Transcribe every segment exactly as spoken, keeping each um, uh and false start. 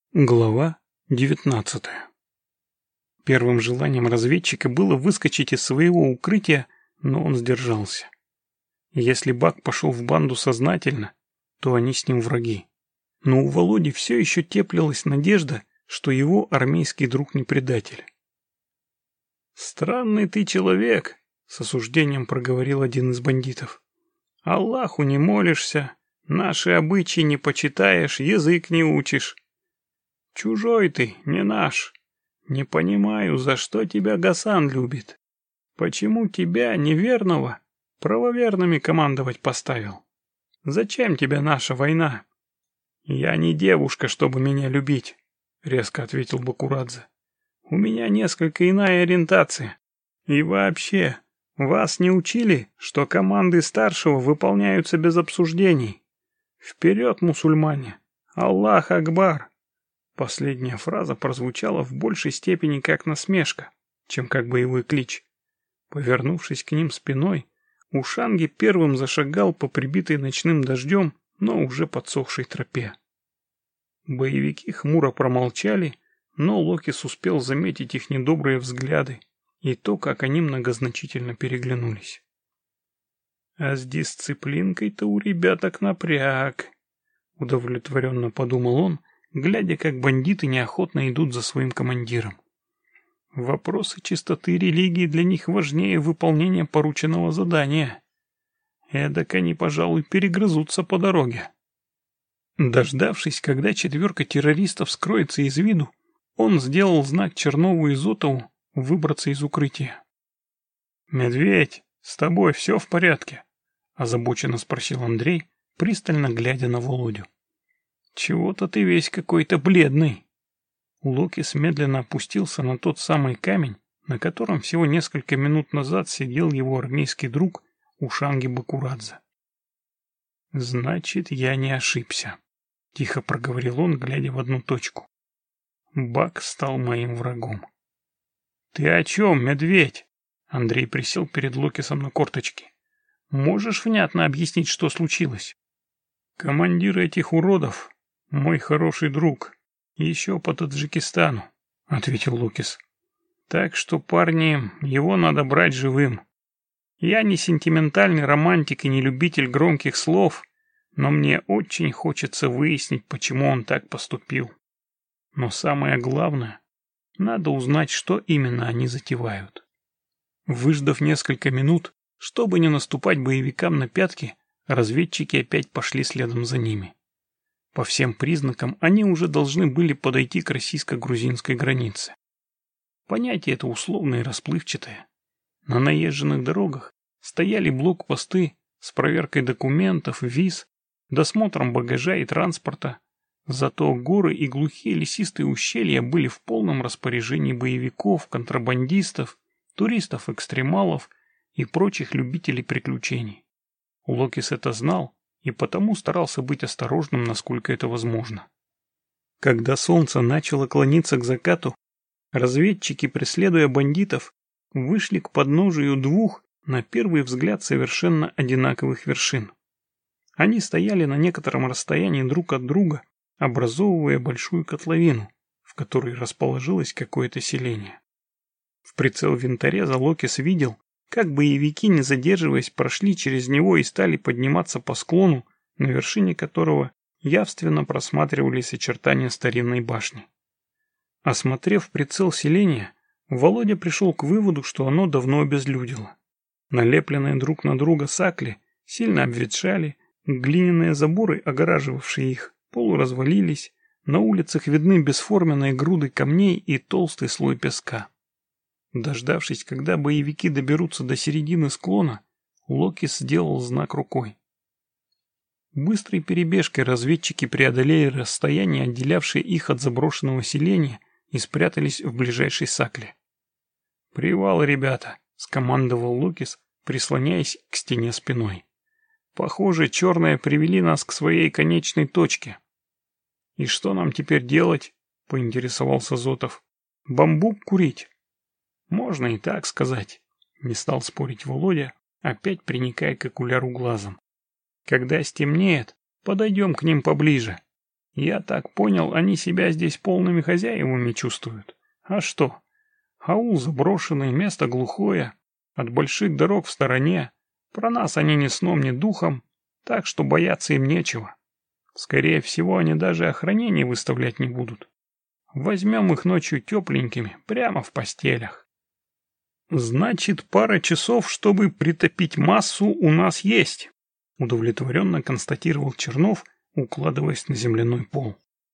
Глава девятнадцатая. Первым желанием разведчика было выскочить из своего укрытия, но он сдержался. Если Бак пошел в банду сознательно, то они с ним враги. Но у Володи все еще теплилась надежда, что его армейский друг не предатель. «Странный ты человек», — с осуждением проговорил один из бандитов. «Аллаху не молишься, наши обычаи не почитаешь, язык не учишь. Чужой ты, не наш. Не понимаю, за что тебя Гасан любит. Почему тебя, неверного, правоверными командовать поставил? Зачем тебе наша война?» «Я не девушка, чтобы меня любить», — резко ответил Бакурадзе. «У меня несколько иная ориентация. И вообще, вас не учили, что команды старшего выполняются без обсуждений? Вперед, мусульмане! Аллах Акбар!» Последняя фраза прозвучала в большей степени как насмешка, чем как боевой клич. Повернувшись к ним спиной, Ушанги первым зашагал по прибитой ночным дождем, но уже подсохшей тропе. Боевики хмуро промолчали, но Локис успел заметить их недобрые взгляды и то, как они многозначительно переглянулись. «А с дисциплинкой-то у ребяток напряг», — удовлетворенно подумал он, глядя, как бандиты неохотно идут за своим командиром. Вопросы чистоты религии для них важнее выполнения порученного задания. Эдак они, пожалуй, перегрызутся по дороге. Дождавшись, когда четверка террористов скроется из виду, он сделал знак Чернову и Зотову выбраться из укрытия. «Медведь, с тобой все в порядке?» — озабоченно спросил Андрей, пристально глядя на Володю. «Чего-то ты весь какой-то бледный». Локис медленно опустился на тот самый камень, на котором всего несколько минут назад сидел его армейский друг Ушанги Бакурадзе. «Значит, я не ошибся», — тихо проговорил он, глядя в одну точку. «Бак стал моим врагом». «Ты о чем, медведь?» Андрей присел перед Локисом на корточки. «Можешь внятно объяснить, что случилось?» «Командир этих уродов — мой хороший друг, еще по Таджикистану», — ответил Локис. «Так что, парни, его надо брать живым. Я не сентиментальный романтик и не любитель громких слов, но мне очень хочется выяснить, почему он так поступил. Но самое главное, надо узнать, что именно они затевают». Выждав несколько минут, чтобы не наступать боевикам на пятки, разведчики опять пошли следом за ними. По всем признакам они уже должны были подойти к российско-грузинской границе. Понятие это условное и расплывчатое. На наезженных дорогах стояли блокпосты с проверкой документов, виз, досмотром багажа и транспорта. Зато горы и глухие лесистые ущелья были в полном распоряжении боевиков, контрабандистов, туристов-экстремалов и прочих любителей приключений. Локис это знал и потому старался быть осторожным, насколько это возможно. Когда солнце начало клониться к закату, разведчики, преследуя бандитов, вышли к подножию двух, на первый взгляд, совершенно одинаковых вершин. Они стояли на некотором расстоянии друг от друга, образовывая большую котловину, в которой расположилось какое-то селение. В прицел винтореза Локис видел, как боевики, не задерживаясь, прошли через него и стали подниматься по склону, на вершине которого явственно просматривались очертания старинной башни. Осмотрев прицел селения, Володя пришел к выводу, что оно давно обезлюдило. Налепленные друг на друга сакли сильно обветшали, глиняные заборы, огораживавшие их, полуразвалились, на улицах видны бесформенные груды камней и толстый слой песка. Дождавшись, когда боевики доберутся до середины склона, Локис сделал знак рукой. Быстрой перебежкой разведчики преодолели расстояние, отделявшее их от заброшенного селения, и спрятались в ближайшей сакле. «Привал, ребята!» — скомандовал Локис, прислоняясь к стене спиной. «Похоже, черные привели нас к своей конечной точке». «И что нам теперь делать?» — поинтересовался Зотов. «Бамбук курить?» «Можно и так сказать», — не стал спорить Володя, опять приникая к окуляру глазом. «Когда стемнеет, подойдем к ним поближе. Я так понял, они себя здесь полными хозяевами чувствуют. А что? Аул заброшенный, место глухое, от больших дорог в стороне. Про нас они ни сном, ни духом, так что бояться им нечего. Скорее всего, они даже охранение выставлять не будут. Возьмем их ночью тепленькими, прямо в постелях. Значит, пара часов, чтобы притопить массу, у нас есть, удовлетворенно констатировал Чернов, укладываясь на земляной пол.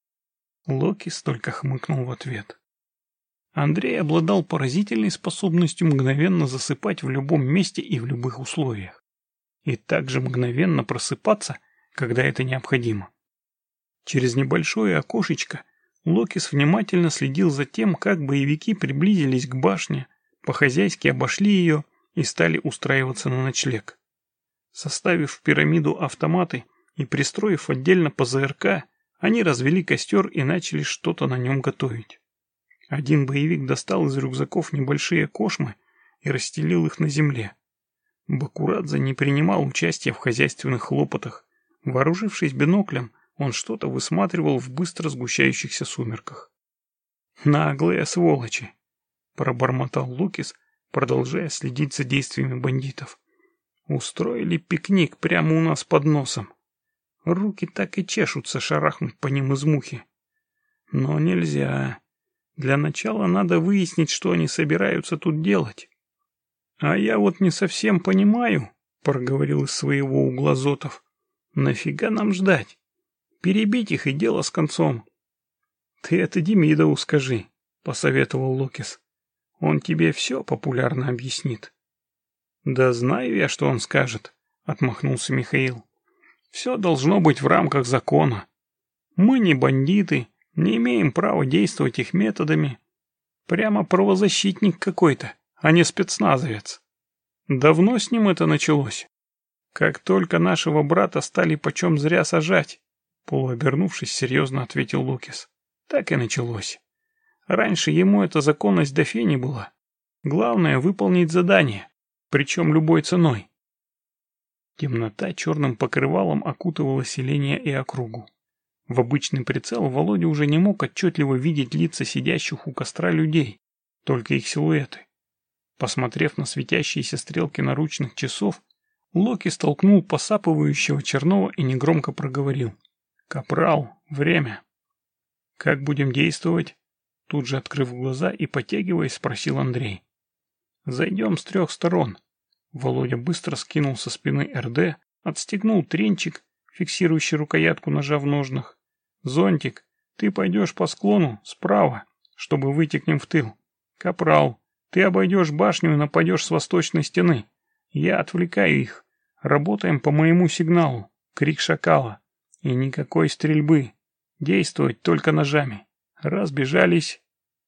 Локис только хмыкнул в ответ. Андрей обладал поразительной способностью мгновенно засыпать в любом месте и в любых условиях. И также мгновенно просыпаться, когда это необходимо. Через небольшое окошечко Локис внимательно следил за тем, как боевики приблизились к башне, по-хозяйски обошли ее и стали устраиваться на ночлег. Составив в пирамиду автоматы и пристроив отдельно по ЗРК, они развели костер и начали что-то на нем готовить. Один боевик достал из рюкзаков небольшие кошмы и расстелил их на земле. Бакурадзе не принимал участия в хозяйственных хлопотах. Вооружившись биноклем, он что-то высматривал в быстро сгущающихся сумерках. «Наглые сволочи!» — пробормотал Лукис, продолжая следить за действиями бандитов. «Устроили пикник прямо у нас под носом. Руки так и чешутся шарахнуть по ним из мухи. Но нельзя. Для начала надо выяснить, что они собираются тут делать». «А я вот не совсем понимаю», — проговорил из своего угла Зотов. «Нафига нам ждать? Перебить их и дело с концом». «Ты это Демидову скажи», — посоветовал Локис. «Он тебе все популярно объяснит». «Да знаю я, что он скажет», — отмахнулся Михаил. «Все должно быть в рамках закона. Мы не бандиты, не имеем права действовать их методами. Прямо правозащитник какой-то, а не спецназовец. Давно с ним это началось? Как только нашего брата стали почем зря сажать», — полуобернувшись, серьезно ответил Лукис. «Так и началось. Раньше ему эта законность до фени была. Главное — выполнить задание, причем любой ценой». Темнота черным покрывалом окутывала селение и округу. В обычный прицел Володя уже не мог отчетливо видеть лица сидящих у костра людей, только их силуэты. Посмотрев на светящиеся стрелки наручных часов, Локи столкнул посапывающего Чернова и негромко проговорил: «Капрал, время». «Как будем действовать?» Тут же, открыв глаза и потягиваясь, спросил Андрей. «Зайдем с трех сторон». Володя быстро скинул со спины РД, отстегнул тренчик, фиксирующий рукоятку ножа в ножнах. «Зонтик, ты пойдешь по склону справа, чтобы выйти к ним в тыл. Капрал, ты обойдешь башню и нападешь с восточной стены. Я отвлекаю их. Работаем по моему сигналу. Крик шакала. И никакой стрельбы. Действовать только ножами. Разбежались».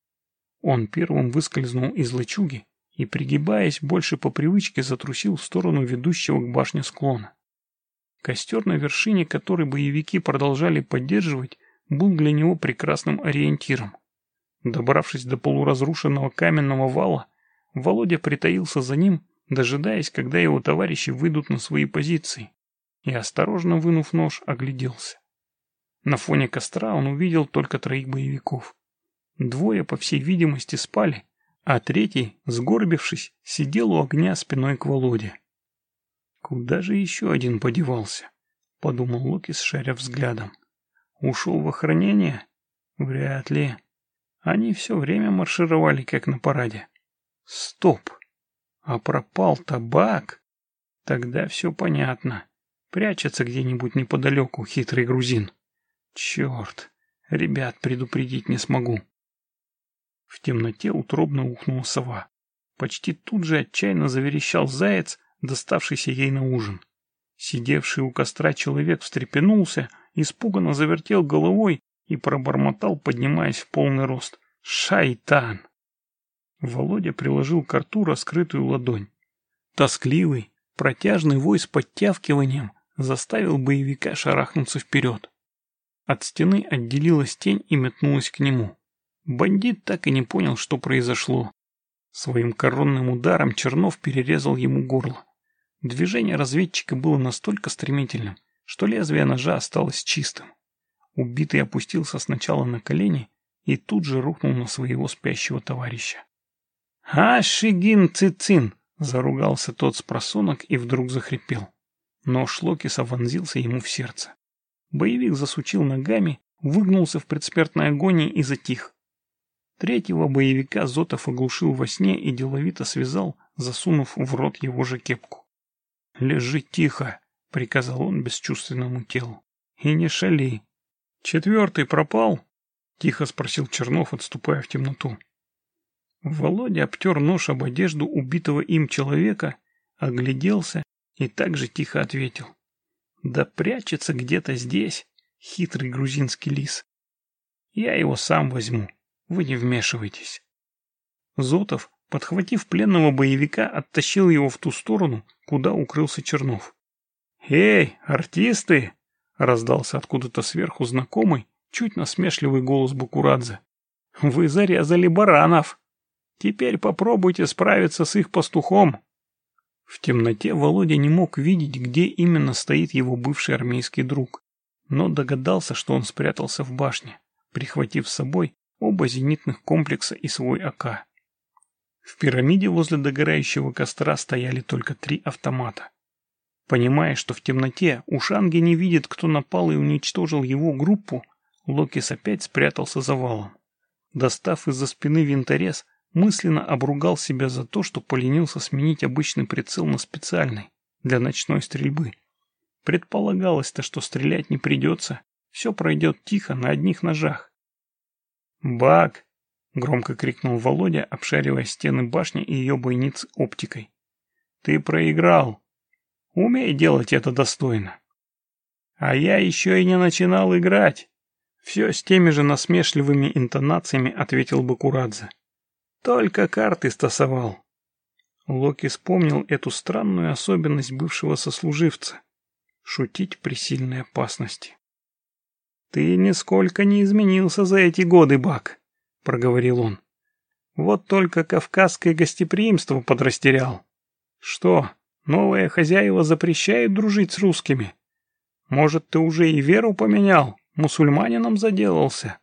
Он первым выскользнул из лачуги и, пригибаясь, больше по привычке затрусил в сторону ведущего к башне склона. Костер, на вершине который боевики продолжали поддерживать, был для него прекрасным ориентиром. Добравшись до полуразрушенного каменного вала, Володя притаился за ним, дожидаясь, когда его товарищи выйдут на свои позиции, и, осторожно вынув нож, огляделся. На фоне костра он увидел только троих боевиков. Двое, по всей видимости, спали, а третий, сгорбившись, сидел у огня спиной к Володе. «Куда же еще один подевался?» — подумал Локис, шаря взглядом. «Ушел в охранение? Вряд ли. Они все время маршировали, как на параде. Стоп! А пропал табак? Тогда все понятно. Прячется где-нибудь неподалеку хитрый грузин. Черт! Ребят предупредить не смогу». В темноте утробно ухнула сова. Почти тут же отчаянно заверещал заяц, доставшийся ей на ужин. Сидевший у костра человек встрепенулся, испуганно завертел головой и пробормотал, поднимаясь в полный рост: «Шайтан!». Володя приложил к рту раскрытую ладонь. Тоскливый, протяжный вой с подтявкиванием заставил боевика шарахнуться вперед. От стены отделилась тень и метнулась к нему. Бандит так и не понял, что произошло. Своим коронным ударом Чернов перерезал ему горло. Движение разведчика было настолько стремительным, что лезвие ножа осталось чистым. Убитый опустился сначала на колени и тут же рухнул на своего спящего товарища. «Ашигин цицин!» — заругался тот с просонок и вдруг захрипел. Нож Локиса вонзился ему в сердце. Боевик засучил ногами, выгнулся в предсмертной агонии и затих. Третьего боевика Зотов оглушил во сне и деловито связал, засунув в рот его же кепку. «Лежи тихо!» — приказал он бесчувственному телу. «И не шали!» «Четвертый пропал?» — тихо спросил Чернов, отступая в темноту. Володя обтер нож об одежду убитого им человека, огляделся и также тихо ответил. «Да прячется где-то здесь хитрый грузинский лис. Я его сам возьму, вы не вмешивайтесь». Зотов, подхватив пленного боевика, оттащил его в ту сторону, куда укрылся Чернов. «Эй, артисты!» — раздался откуда-то сверху знакомый, чуть насмешливый голос Бакурадзе. «Вы зарезали баранов! Теперь попробуйте справиться с их пастухом!» В темноте Володя не мог видеть, где именно стоит его бывший армейский друг, но догадался, что он спрятался в башне, прихватив с собой оба зенитных комплекса и свой А К. В пирамиде возле догорающего костра стояли только три автомата. Понимая, что в темноте Ушанги не видит, кто напал и уничтожил его группу, Локис опять спрятался за валом. Достав из-за спины винторез, мысленно обругал себя за то, что поленился сменить обычный прицел на специальный, для ночной стрельбы. Предполагалось-то, что стрелять не придется, все пройдет тихо на одних ножах. «Бак!» — громко крикнул Володя, обшаривая стены башни и ее бойниц оптикой. «Ты проиграл! Умей делать это достойно!» «А я еще и не начинал играть!» Все с теми же насмешливыми интонациями ответил Бакурадзе. «Только карты стасовал». Локи вспомнил эту странную особенность бывшего сослуживца — шутить при сильной опасности. «Ты нисколько не изменился за эти годы, Бак», — проговорил он. «Вот только кавказское гостеприимство подрастерял. Что, новые хозяева запрещают дружить с русскими? Может, ты уже и веру поменял, мусульманином заделался?»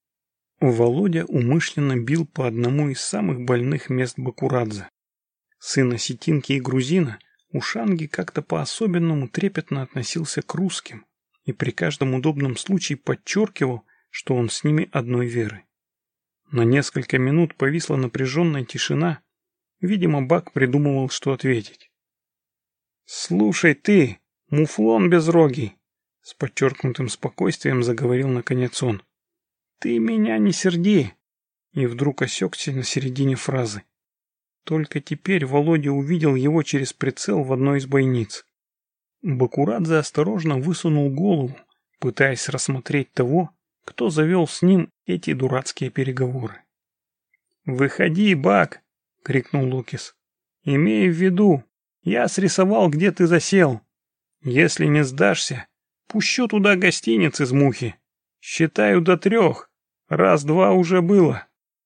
Володя умышленно бил по одному из самых больных мест Бакурадзе. Сын осетинки и грузина, Ушанги как-то по-особенному трепетно относился к русским и при каждом удобном случае подчеркивал, что он с ними одной веры. На несколько минут повисла напряженная тишина. Видимо, Бак придумывал, что ответить. «Слушай ты, муфлон безрогий!» — с подчеркнутым спокойствием заговорил наконец он. «Ты меня не серди!» И вдруг осекся на середине фразы. Только теперь Володя увидел его через прицел в одной из бойниц. Бакурадзе осторожно высунул голову, пытаясь рассмотреть того, кто завел с ним эти дурацкие переговоры. «Выходи, Бак!» — крикнул Локис. «Имей в виду, я срисовал, где ты засел. Если не сдашься, пущу туда гостиниц из мухи. Считаю до трех. Раз-два уже было».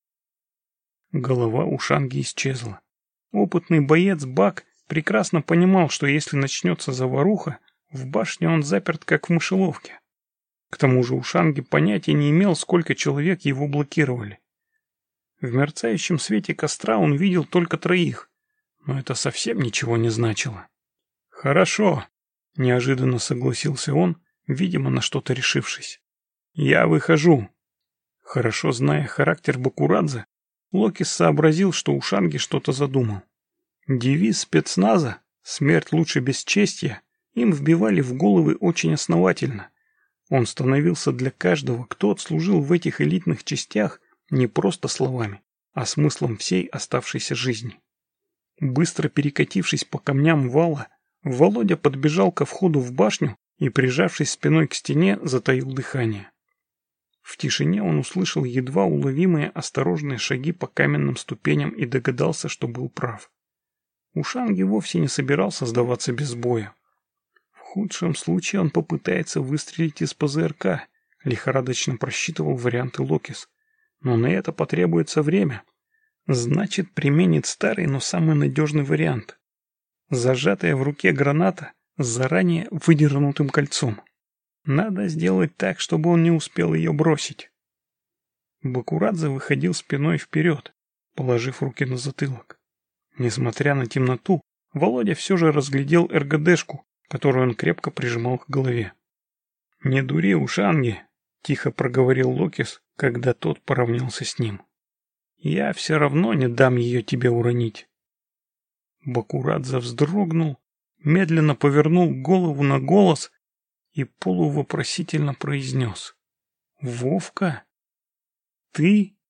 Голова Ушанги исчезла. Опытный боец Бак прекрасно понимал, что если начнется заваруха, в башне он заперт как в мышеловке. К тому же Ушанги понятия не имел, сколько человек его блокировали. В мерцающем свете костра он видел только троих, но это совсем ничего не значило. «Хорошо», — неожиданно согласился он, видимо, на что-то решившись. «Я выхожу». Хорошо зная характер Бакурадзе, Локис сообразил, что Ушанги что-то задумал. Девиз спецназа «Смерть лучше бесчестия» им вбивали в головы очень основательно. Он становился для каждого, кто отслужил в этих элитных частях, не просто словами, а смыслом всей оставшейся жизни. Быстро перекатившись по камням вала, Володя подбежал ко входу в башню и, прижавшись спиной к стене, затаил дыхание. В тишине он услышал едва уловимые осторожные шаги по каменным ступеням и догадался, что был прав. Ушанги вовсе не собирался сдаваться без боя. В худшем случае он попытается выстрелить из П З Р К, лихорадочно просчитывал варианты Локис. Но на это потребуется время. Значит, применит старый, но самый надежный вариант. Зажатая в руке граната с заранее выдернутым кольцом. Надо сделать так, чтобы он не успел ее бросить. Бакурадзе выходил спиной вперед, положив руки на затылок. Несмотря на темноту, Володя все же разглядел эр гэ дэшку, которую он крепко прижимал к голове. «Не дури, Ушанги!» — тихо проговорил Локис, когда тот поравнялся с ним. «Я все равно не дам ее тебе уронить». Бакурадзе вздрогнул, медленно повернул голову на голос и полувопросительно произнес: «Вовка? Ты?»